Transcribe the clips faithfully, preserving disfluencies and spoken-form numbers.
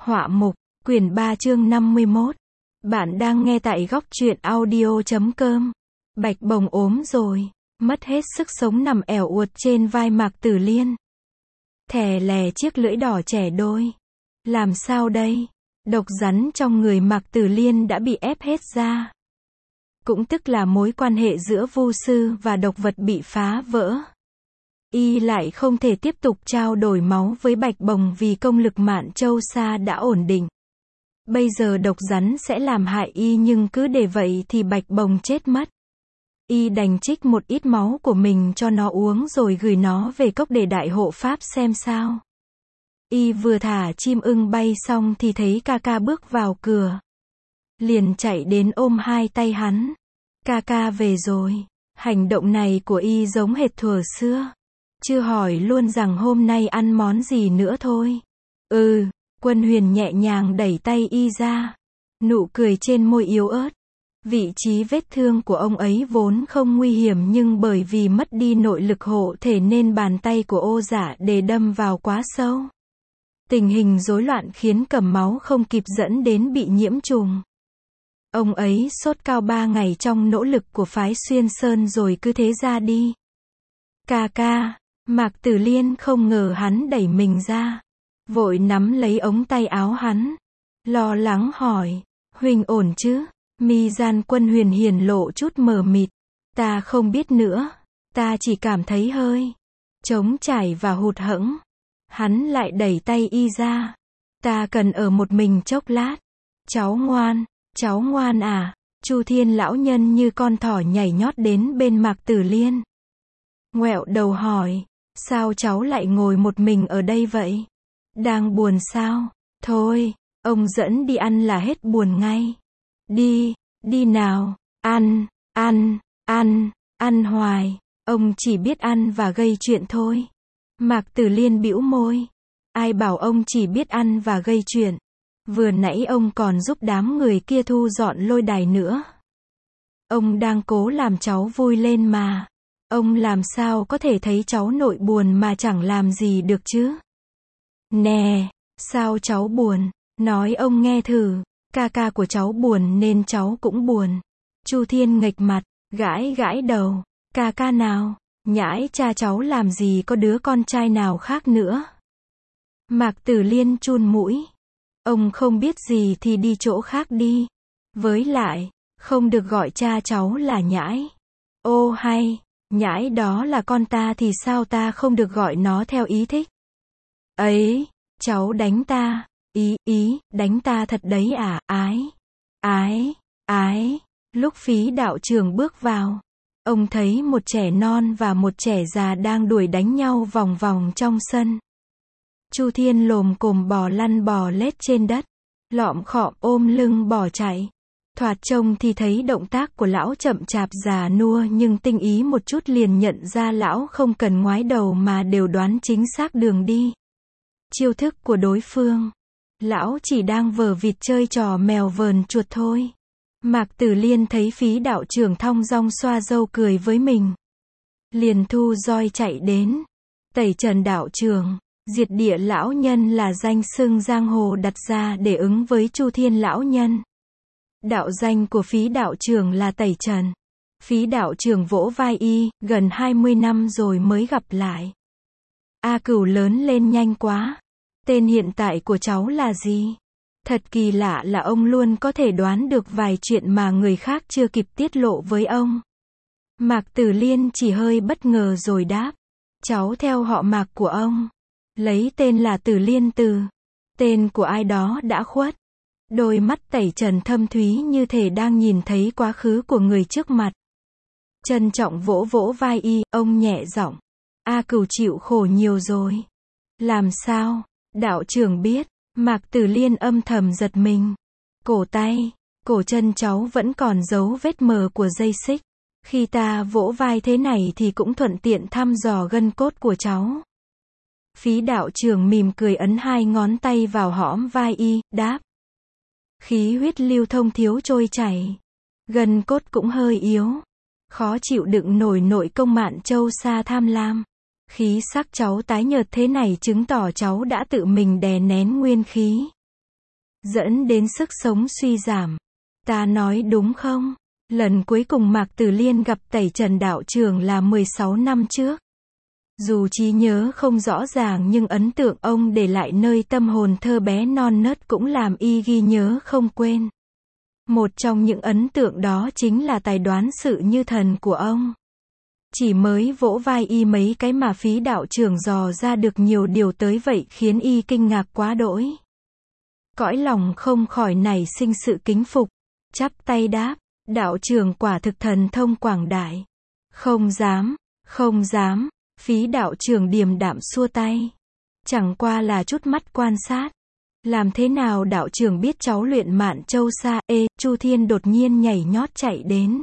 Họa mục, quyển ba chương năm mươi mốt. Bạn đang nghe tại góc truyện audio chấm com. Bạch Bồng ốm rồi, mất hết sức sống nằm ẻo uột trên vai Mạc Tử Liên. Thè lè chiếc lưỡi đỏ trẻ đôi. Làm sao đây? Độc rắn trong người Mạc Tử Liên đã bị ép hết ra. Cũng tức là mối quan hệ giữa vu sư và độc vật bị phá vỡ. Y lại không thể tiếp tục trao đổi máu với Bạch Bồng vì công lực Mạn Châu Sa đã ổn định. Bây giờ độc rắn sẽ làm hại Y, nhưng cứ để vậy thì Bạch Bồng chết mất. Y đành trích một ít máu của mình cho nó uống rồi gửi nó về cốc để đại hộ pháp xem sao. Y vừa thả chim ưng bay xong thì thấy ca ca bước vào cửa. Liền chạy đến ôm hai tay hắn. Ca ca về rồi. Hành động này của Y giống hệt thuở xưa. Chưa hỏi luôn rằng hôm nay ăn món gì nữa thôi. Ừ, Quân Huyền nhẹ nhàng đẩy tay Y ra. Nụ cười trên môi yếu ớt. Vị trí vết thương của ông ấy vốn không nguy hiểm, nhưng bởi vì mất đi nội lực hộ thể nên bàn tay của Ô Giả Đề đâm vào quá sâu. Tình hình rối loạn khiến cầm máu không kịp dẫn đến bị nhiễm trùng. Ông ấy sốt cao ba ngày trong nỗ lực của phái Xuyên Sơn rồi cứ thế ra đi. Ca ca. Mạc Tử Liên không ngờ hắn đẩy mình ra. Vội nắm lấy ống tay áo hắn. Lo lắng hỏi. Huynh ổn chứ? Mi gian Quân Huyền hiển lộ chút mờ mịt. Ta không biết nữa. Ta chỉ cảm thấy hơi trống trải và hụt hẫng. Hắn lại đẩy tay Y ra. Ta cần ở một mình chốc lát. Cháu ngoan. Cháu ngoan à? Chu Thiên lão nhân như con thỏ nhảy nhót đến bên Mạc Tử Liên. Ngoẹo đầu hỏi. Sao cháu lại ngồi một mình ở đây vậy? Đang buồn sao? Thôi, ông dẫn đi ăn là hết buồn ngay. Đi, đi nào, ăn, ăn, ăn, ăn hoài. Ông chỉ biết ăn và gây chuyện thôi. Mạc Tử Liên bĩu môi. Ai bảo ông chỉ biết ăn và gây chuyện? Vừa nãy ông còn giúp đám người kia thu dọn lôi đài nữa. Ông đang cố làm cháu vui lên mà. Ông làm sao có thể thấy cháu nội buồn mà chẳng làm gì được chứ? Nè, sao cháu buồn? Nói ông nghe thử. Ca ca của cháu buồn nên cháu cũng buồn. Chu Thiên nghệch mặt, gãi gãi đầu. Ca ca nào? Nhãi cha cháu làm gì có đứa con trai nào khác nữa? Mạc Tử Liên chun mũi. Ông không biết gì thì đi chỗ khác đi. Với lại, không được gọi cha cháu là nhãi. Ô hay, nhãi đó là con ta thì sao ta không được gọi nó theo ý thích? Ấy, cháu đánh ta. Ý, ý, đánh ta thật đấy à? Ái, ái, ái. Lúc Phí đạo trưởng bước vào, ông thấy một trẻ non và một trẻ già đang đuổi đánh nhau vòng vòng trong sân. Chu Thiên lồm cồm bò lăn bò lết trên đất, lọm khọm ôm lưng bỏ chạy. Thoạt trông thì thấy động tác của lão chậm chạp già nua, nhưng tinh ý một chút liền nhận ra lão không cần ngoái đầu mà đều đoán chính xác đường đi. Chiêu thức của đối phương. Lão chỉ đang vờ vịt chơi trò mèo vờn chuột thôi. Mạc Tử Liên thấy Phí đạo trưởng thong dong xoa râu cười với mình. Liền thu roi chạy đến. Tẩy Trần đạo trưởng, Diệt Địa lão nhân là danh xưng giang hồ đặt ra để ứng với Chu Thiên lão nhân. Đạo danh của Phí đạo trưởng là Tẩy Trần. Phí đạo trưởng vỗ vai Y, gần hai mươi năm rồi mới gặp lại. A Cửu lớn lên nhanh quá. Tên hiện tại của cháu là gì? Thật kỳ lạ là ông luôn có thể đoán được vài chuyện mà người khác chưa kịp tiết lộ với ông. Mạc Tử Liên chỉ hơi bất ngờ rồi đáp. Cháu theo họ Mạc của ông. Lấy tên là Tử Liên Từ. Tên của ai đó đã khuất. Đôi mắt Tẩy Trần thâm thúy như thể đang nhìn thấy quá khứ của người trước mặt. Trân trọng vỗ vỗ vai Y, ông nhẹ giọng. A Cửu chịu khổ nhiều rồi. Làm sao? Đạo trưởng biết. Mạc Tử Liên âm thầm giật mình. Cổ tay, cổ chân cháu vẫn còn dấu vết mờ của dây xích. Khi ta vỗ vai thế này thì cũng thuận tiện thăm dò gân cốt của cháu. Phí đạo trưởng mỉm cười ấn hai ngón tay vào hõm vai Y, đáp. Khí huyết lưu thông thiếu trôi chảy. Gân cốt cũng hơi yếu. Khó chịu đựng nổi nội công Mạn Châu Sa tham lam. Khí sắc cháu tái nhợt thế này chứng tỏ cháu đã tự mình đè nén nguyên khí. dẫn đến sức sống suy giảm. Ta nói đúng không? Lần cuối cùng Mạc Tử Liên gặp Tẩy Trần đạo trưởng là mười sáu năm trước. Dù trí nhớ không rõ ràng nhưng ấn tượng ông để lại nơi tâm hồn thơ bé non nớt cũng làm y ghi nhớ không quên. Một trong những ấn tượng đó chính là tài đoán sự như thần của ông. Chỉ mới vỗ vai y mấy cái mà Phí đạo trưởng dò ra được nhiều điều tới vậy khiến y kinh ngạc quá đỗi. Cõi lòng không khỏi nảy sinh sự kính phục, chắp tay đáp, đạo trưởng quả thực thần thông quảng đại. Không dám, không dám, Phí đạo trưởng điềm đạm xua tay. Chẳng qua là chút mắt quan sát. Làm thế nào đạo trưởng biết cháu luyện Mạn Châu Sa? Ê, Chu Thiên đột nhiên nhảy nhót chạy đến.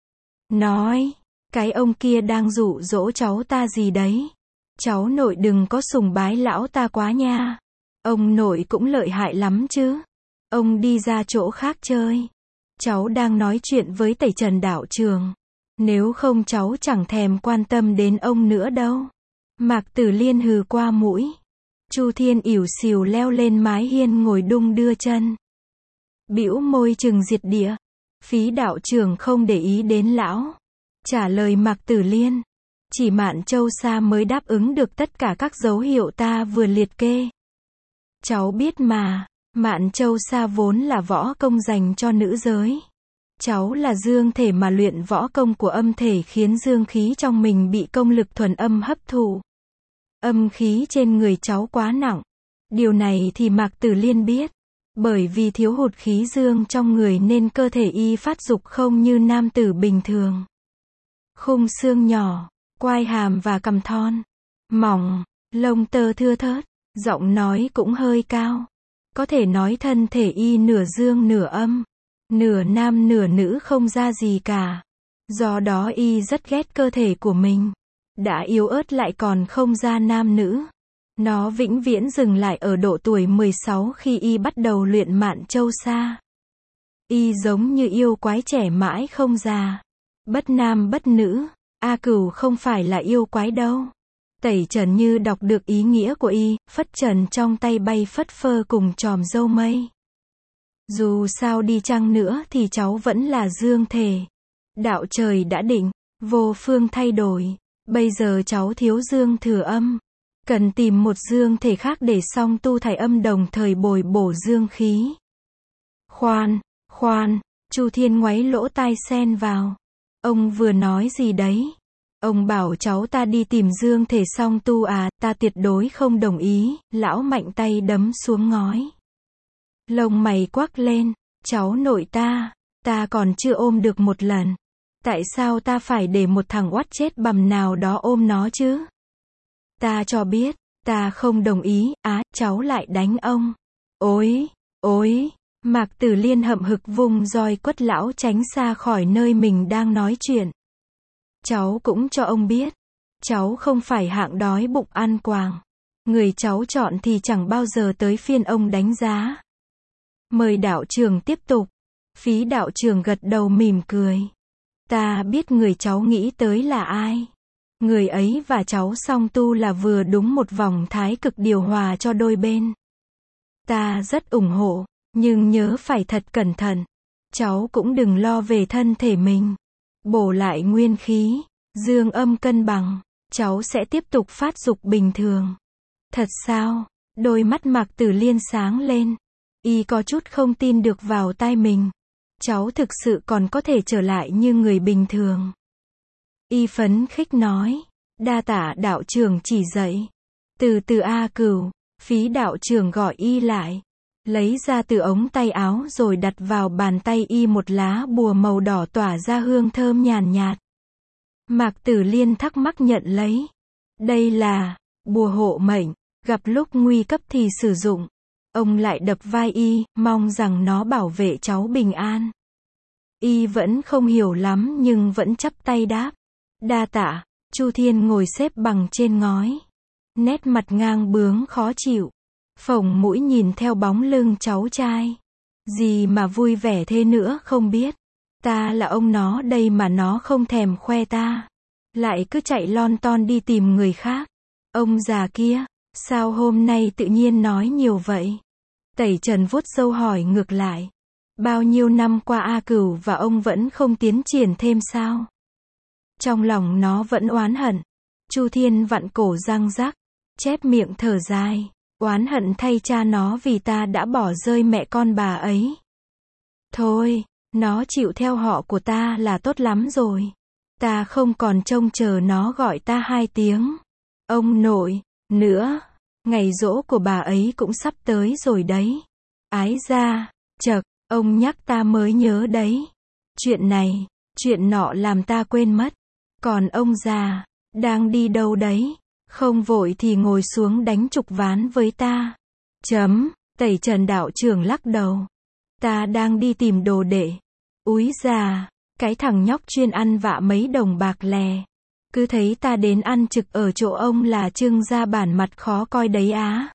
Nói, cái ông kia đang dụ dỗ cháu ta gì đấy? Cháu nội đừng có sùng bái lão ta quá nha. Ông nội cũng lợi hại lắm chứ. Ông đi ra chỗ khác chơi. Cháu đang nói chuyện với Tẩy Trần đạo trưởng. Nếu không cháu chẳng thèm quan tâm đến ông nữa đâu. Mạc Tử Liên hừ qua mũi. Chu Thiên ỉu xìu leo lên mái hiên ngồi đung đưa chân. Bĩu môi trừng diệt địa. Phí đạo trưởng không để ý đến lão. Trả lời Mạc Tử Liên. Chỉ Mạn Châu Sa mới đáp ứng được tất cả các dấu hiệu ta vừa liệt kê. Cháu biết mà, Mạn Châu Sa vốn là võ công dành cho nữ giới. Cháu là dương thể mà luyện võ công của âm thể khiến dương khí trong mình bị công lực thuần âm hấp thụ. Âm khí trên người cháu quá nặng. Điều này thì Mạc Tử Liên biết. Bởi vì thiếu hụt khí dương trong người nên cơ thể y phát dục không như nam tử bình thường. Khung xương nhỏ, quai hàm và cằm thon, mỏng, lông tơ thưa thớt, giọng nói cũng hơi cao. Có thể nói thân thể y nửa dương nửa âm, nửa nam nửa nữ không ra gì cả. Do đó y rất ghét cơ thể của mình. Đã yếu ớt lại còn không ra nam nữ. Nó vĩnh viễn dừng lại ở độ tuổi mười sáu khi y bắt đầu luyện Mạn Châu Sa. Y giống như yêu quái trẻ mãi không già. Bất nam bất nữ. A Cửu không phải là yêu quái đâu. Tẩy Trần như đọc được ý nghĩa của y, phất trần trong tay bay phất phơ cùng chòm râu mây. Dù sao đi chăng nữa thì cháu vẫn là dương thể. Đạo trời đã định, vô phương thay đổi. Bây giờ cháu thiếu dương thừa âm. Cần tìm một dương thể khác để song tu thải âm đồng thời bồi bổ dương khí. Khoan, khoan, Chu Thiên ngoáy lỗ tai xen vào. Ông vừa nói gì đấy? Ông bảo cháu ta đi tìm dương thể song tu à, ta tuyệt đối không đồng ý, lão mạnh tay đấm xuống ngói. Lông mày quắc lên, cháu nội ta, ta còn chưa ôm được một lần. Tại sao ta phải để một thằng oắt chết bầm nào đó ôm nó chứ? Ta cho biết, ta không đồng ý, á, cháu lại đánh ông. Ôi, ôi, Mạc Tử Liên hậm hực vung roi quất lão tránh xa khỏi nơi mình đang nói chuyện. Cháu cũng cho ông biết, cháu không phải hạng đói bụng ăn quàng. Người cháu chọn thì chẳng bao giờ tới phiên ông đánh giá. Mời đạo trưởng tiếp tục. Phí đạo trưởng gật đầu mỉm cười. Ta biết người cháu nghĩ tới là ai. Người ấy và cháu song tu là vừa đúng một vòng thái cực điều hòa cho đôi bên. Ta rất ủng hộ, nhưng nhớ phải thật cẩn thận. Cháu cũng đừng lo về thân thể mình. Bổ lại nguyên khí, dương âm cân bằng, cháu sẽ tiếp tục phát dục bình thường. Thật sao? Đôi mắt Mạc Tử Liên sáng lên. Y có chút không tin được vào tai mình. Cháu thực sự còn có thể trở lại như người bình thường. Y phấn khích nói. Đa tạ đạo trưởng chỉ dạy. Từ từ A Cửu. Phí đạo trưởng gọi y lại. Lấy ra từ ống tay áo rồi đặt vào bàn tay y một lá bùa màu đỏ tỏa ra hương thơm nhàn nhạt. Mạc Tử Liên thắc mắc nhận lấy. Đây là bùa hộ mệnh, gặp lúc nguy cấp thì sử dụng. Ông lại đập vai y, mong rằng nó bảo vệ cháu bình an. Y vẫn không hiểu lắm nhưng vẫn chắp tay đáp. Đa tạ. Chu Thiên ngồi xếp bằng trên ngói. Nét mặt ngang bướng khó chịu. Phồng mũi nhìn theo bóng lưng cháu trai. Gì mà vui vẻ thế nữa không biết. Ta là ông nó đây mà nó không thèm khoe ta. Lại cứ chạy lon ton đi tìm người khác. Ông già kia, sao hôm nay tự nhiên nói nhiều vậy? Tẩy Trần vuốt râu hỏi ngược lại. Bao nhiêu năm qua A Cửu và ông vẫn không tiến triển thêm sao? Trong lòng nó vẫn oán hận. Chu Thiên vặn cổ răng rắc, chép miệng thở dài. Oán hận thay cha nó vì ta đã bỏ rơi mẹ con bà ấy. Thôi, nó chịu theo họ của ta là tốt lắm rồi. Ta không còn trông chờ nó gọi ta hai tiếng ông nội nữa. Ngày giỗ của bà ấy cũng sắp tới rồi đấy. Ái ra, chậc, ông nhắc ta mới nhớ đấy. Chuyện này, chuyện nọ làm ta quên mất. Còn ông già, đang đi đâu đấy? Không vội thì ngồi xuống đánh chục ván với ta. Chấm, Tẩy Trần đạo trưởng lắc đầu. Ta đang đi tìm đồ đệ. Úi già, cái thằng nhóc chuyên ăn vạ mấy đồng bạc lè. Cứ thấy ta đến ăn trực ở chỗ ông là trưng ra bản mặt khó coi đấy á.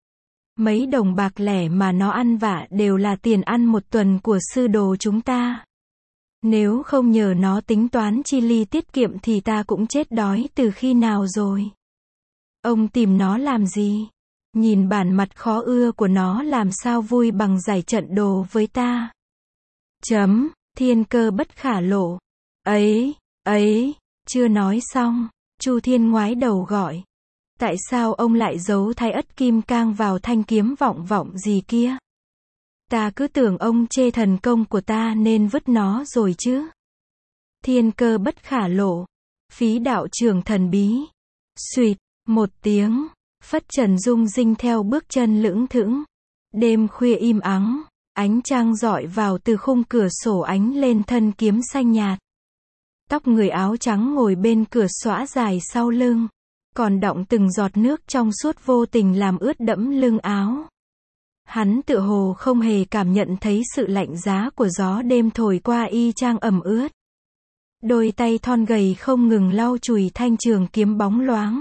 Mấy đồng bạc lẻ mà nó ăn vạ đều là tiền ăn một tuần của sư đồ chúng ta. Nếu không nhờ nó tính toán chi ly tiết kiệm thì ta cũng chết đói từ khi nào rồi. Ông tìm nó làm gì? Nhìn bản mặt khó ưa của nó làm sao vui bằng giải trận đồ với ta. Chấm, Thiên Cơ bất khả lộ. Ấy, ấy, chưa nói xong, Chu Thiên ngoái đầu gọi. Tại sao ông lại giấu Thái Ất Kim Cang vào thanh kiếm vọng vọng gì kia? Ta cứ tưởng ông chê thần công của ta nên vứt nó rồi chứ. Thiên Cơ bất khả lộ. Phí đạo trưởng thần bí. Xuyệt, một tiếng, phất trần rung rinh theo bước chân lững thững. Đêm khuya im ắng, ánh trăng rọi vào từ khung cửa sổ ánh lên thân kiếm xanh nhạt. Tóc người áo trắng ngồi bên cửa xõa dài sau lưng, còn đọng từng giọt nước trong suốt vô tình làm ướt đẫm lưng áo. Hắn tựa hồ không hề cảm nhận thấy sự lạnh giá của gió đêm thổi qua y chang ẩm ướt. Đôi tay thon gầy không ngừng lau chùi thanh trường kiếm bóng loáng.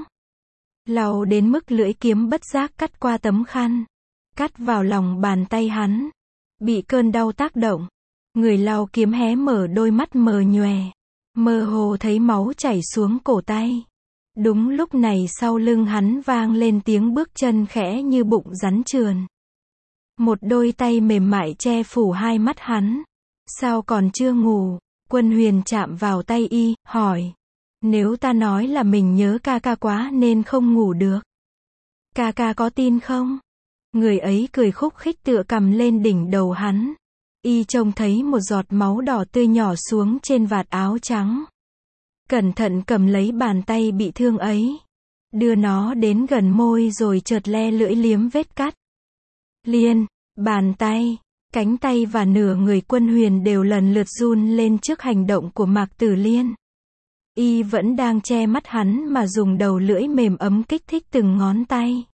Lau đến mức lưỡi kiếm bất giác cắt qua tấm khăn, cắt vào lòng bàn tay hắn. Bị cơn đau tác động, người lau kiếm hé mở đôi mắt mờ nhòe, mơ hồ thấy máu chảy xuống cổ tay. Đúng lúc này sau lưng hắn vang lên tiếng bước chân khẽ như bụng rắn trườn. Một đôi tay mềm mại che phủ hai mắt hắn. Sao còn chưa ngủ? Quân Huyền chạm vào tay y, hỏi. Nếu ta nói là mình nhớ ca ca quá nên không ngủ được, ca ca có tin không? Người ấy cười khúc khích tựa cầm lên đỉnh đầu hắn. Y trông thấy một giọt máu đỏ tươi nhỏ xuống trên vạt áo trắng. Cẩn thận cầm lấy bàn tay bị thương ấy, đưa nó đến gần môi rồi chợt le lưỡi liếm vết cắt. Liên, bàn tay, cánh tay và nửa người Quân Huyền đều lần lượt run lên trước hành động của Mạc Tử Liên. Y vẫn đang che mắt hắn mà dùng đầu lưỡi mềm ấm kích thích từng ngón tay.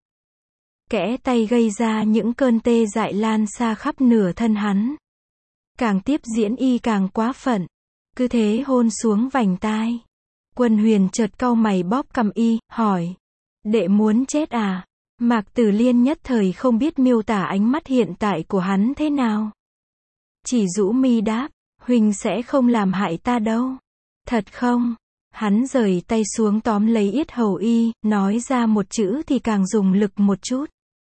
Kẽ tay gây ra những cơn tê dại lan xa khắp nửa thân hắn. Càng tiếp diễn y càng quá phận. Cứ thế hôn xuống vành tai. Quân Huyền chợt cau mày bóp cằm y, hỏi. Đệ muốn chết à? Mạc Tử Liên nhất thời không biết miêu tả ánh mắt hiện tại của hắn thế nào. Chỉ rũ mi đáp. Huynh sẽ không làm hại ta đâu. Thật không? Hắn rời tay xuống tóm lấy yết hầu y, nói ra một chữ thì càng dùng lực một chút.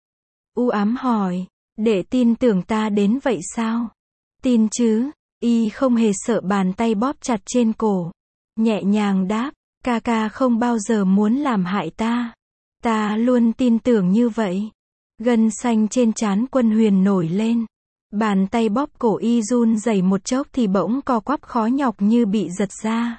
U ám hỏi. Đệ tin tưởng ta đến vậy sao? Tin chứ. Y không hề sợ bàn tay bóp chặt trên cổ. Nhẹ nhàng đáp. Ca ca không bao giờ muốn làm hại ta. Ta luôn tin tưởng như vậy. Gân xanh trên trán Quân Huyền nổi lên. Bàn tay bóp cổ y run rẩy một chốc thì bỗng co quắp khó nhọc như bị giật ra.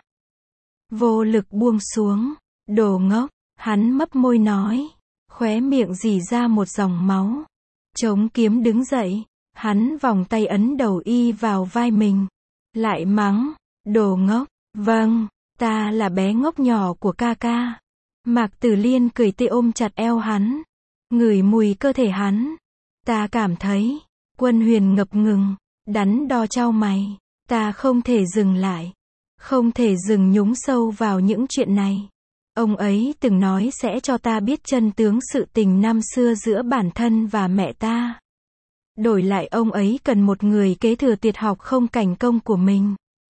Vô lực buông xuống. Đồ ngốc. Hắn mấp môi nói. Khóe miệng rỉ ra một dòng máu. Chống kiếm đứng dậy. Hắn vòng tay ấn đầu y vào vai mình. Lại mắng. Đồ ngốc. Vâng, ta là bé ngốc nhỏ của ca ca. Mạc Tử Liên cười tê ôm chặt eo hắn. Ngửi mùi cơ thể hắn. Ta cảm thấy. Quân Huyền ngập ngừng. Đắn đo chau mày. Ta không thể dừng lại. Không thể dừng nhúng sâu vào những chuyện này. Ông ấy từng nói sẽ cho ta biết chân tướng sự tình năm xưa giữa bản thân và mẹ ta. Đổi lại ông ấy cần một người kế thừa tuyệt học không cảnh công của mình.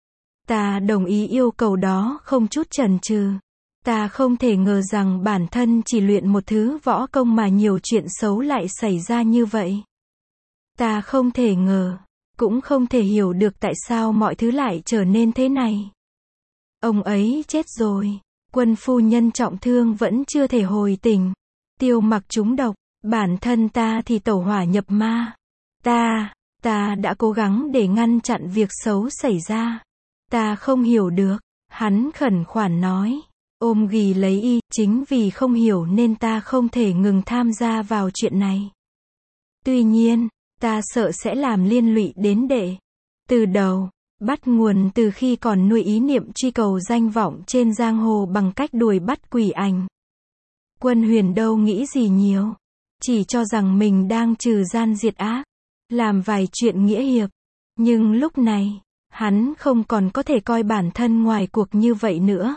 Ta đồng ý yêu cầu đó không chút chần chừ. Ta không thể ngờ rằng bản thân chỉ luyện một thứ võ công mà nhiều chuyện xấu lại xảy ra như vậy. Ta không thể ngờ, cũng không thể hiểu được tại sao mọi thứ lại trở nên thế này. Ông ấy chết rồi. Quân phu nhân trọng thương vẫn chưa thể hồi tỉnh. Tiêu Mặc trúng độc. Bản thân ta thì tẩu hỏa nhập ma. Ta, ta đã cố gắng để ngăn chặn việc xấu xảy ra. Ta không hiểu được. Hắn khẩn khoản nói. Ôm ghì lấy y, chính vì không hiểu nên ta không thể ngừng tham gia vào chuyện này. Tuy nhiên, ta sợ sẽ làm liên lụy đến đệ. Từ đầu, bắt nguồn từ khi còn nuôi ý niệm truy cầu danh vọng trên giang hồ bằng cách đuổi bắt quỷ ảnh. Quân Huyền đâu nghĩ gì nhiều, chỉ cho rằng mình đang trừ gian diệt ác, làm vài chuyện nghĩa hiệp. Nhưng lúc này, hắn không còn có thể coi bản thân ngoài cuộc như vậy nữa.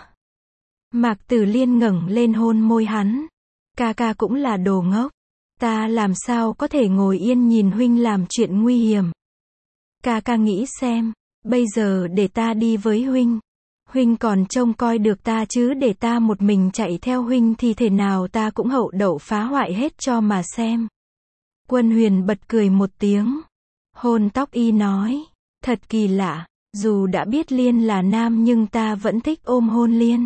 Mạc Tử Liên ngẩng lên hôn môi hắn. Ca ca cũng là đồ ngốc. Ta làm sao có thể ngồi yên nhìn huynh làm chuyện nguy hiểm. Ca ca nghĩ xem, bây giờ để ta đi với huynh. Huynh còn trông coi được ta chứ để ta một mình chạy theo huynh thì thể nào ta cũng hậu đậu phá hoại hết cho mà xem. Quân Huyền bật cười một tiếng. Hôn tóc y nói. Thật kỳ lạ, dù đã biết Liên là nam nhưng ta vẫn thích ôm hôn Liên.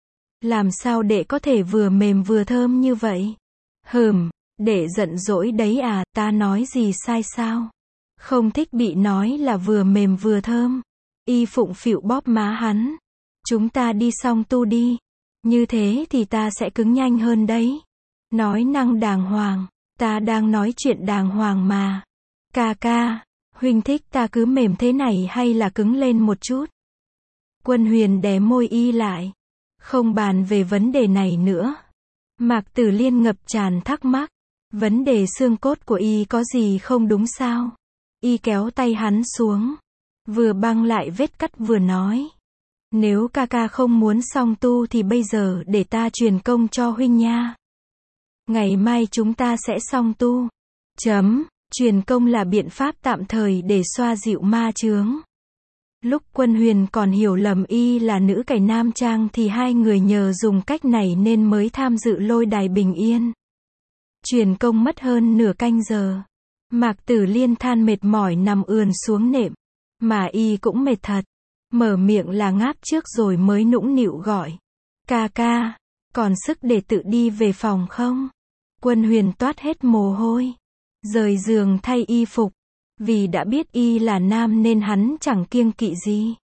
Làm sao đệ có thể vừa mềm vừa thơm như vậy? Hừm, đệ giận dỗi đấy à, ta nói gì sai sao? Không thích bị nói là vừa mềm vừa thơm. Y phụng phịu bóp má hắn. Chúng ta đi song tu đi. Như thế thì ta sẽ cứng nhanh hơn đấy. Nói năng đàng hoàng. Ta đang nói chuyện đàng hoàng mà. Ca ca, huynh thích ta cứ mềm thế này hay là cứng lên một chút? Quân Huyền đè môi y lại. Không bàn về vấn đề này nữa. Mạc Tử Liên ngập tràn thắc mắc. Vấn đề xương cốt của y có gì không đúng sao? Y kéo tay hắn xuống. Vừa băng lại vết cắt vừa nói. Nếu ca ca không muốn song tu thì bây giờ để ta truyền công cho huynh nha. Ngày mai chúng ta sẽ song tu. Chấm. Truyền công là biện pháp tạm thời để xoa dịu ma chướng. Lúc Quân Huyền còn hiểu lầm y là nữ cải nam trang thì hai người nhờ dùng cách này nên mới tham dự lôi đài bình yên. Truyền công mất hơn nửa canh giờ. Mạc Tử Liên than mệt mỏi nằm ườn xuống nệm. Mà y cũng mệt thật. Mở miệng là ngáp trước rồi mới nũng nịu gọi. Ca ca, còn sức để tự đi về phòng không? Quân Huyền toát hết mồ hôi. Rời giường thay y phục. Vì đã biết y là nam nên hắn chẳng kiêng kỵ gì.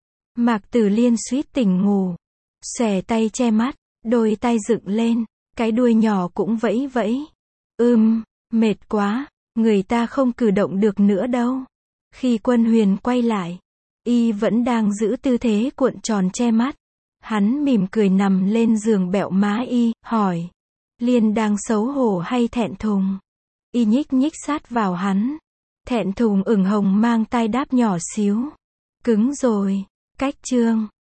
Mạc Tử Liên suýt tỉnh ngủ. Xòe tay che mắt, đôi tay dựng lên, cái đuôi nhỏ cũng vẫy vẫy. Ừm, mệt quá, người ta không cử động được nữa đâu. Khi Quân Huyền quay lại, y vẫn đang giữ tư thế cuộn tròn che mắt. Hắn mỉm cười nằm lên giường bẹo má y, hỏi. Liên đang xấu hổ hay thẹn thùng? Y nhích nhích sát vào hắn. Thẹn thùng ửng hồng mang tai đáp nhỏ xíu. Cứng rồi. Cách chương.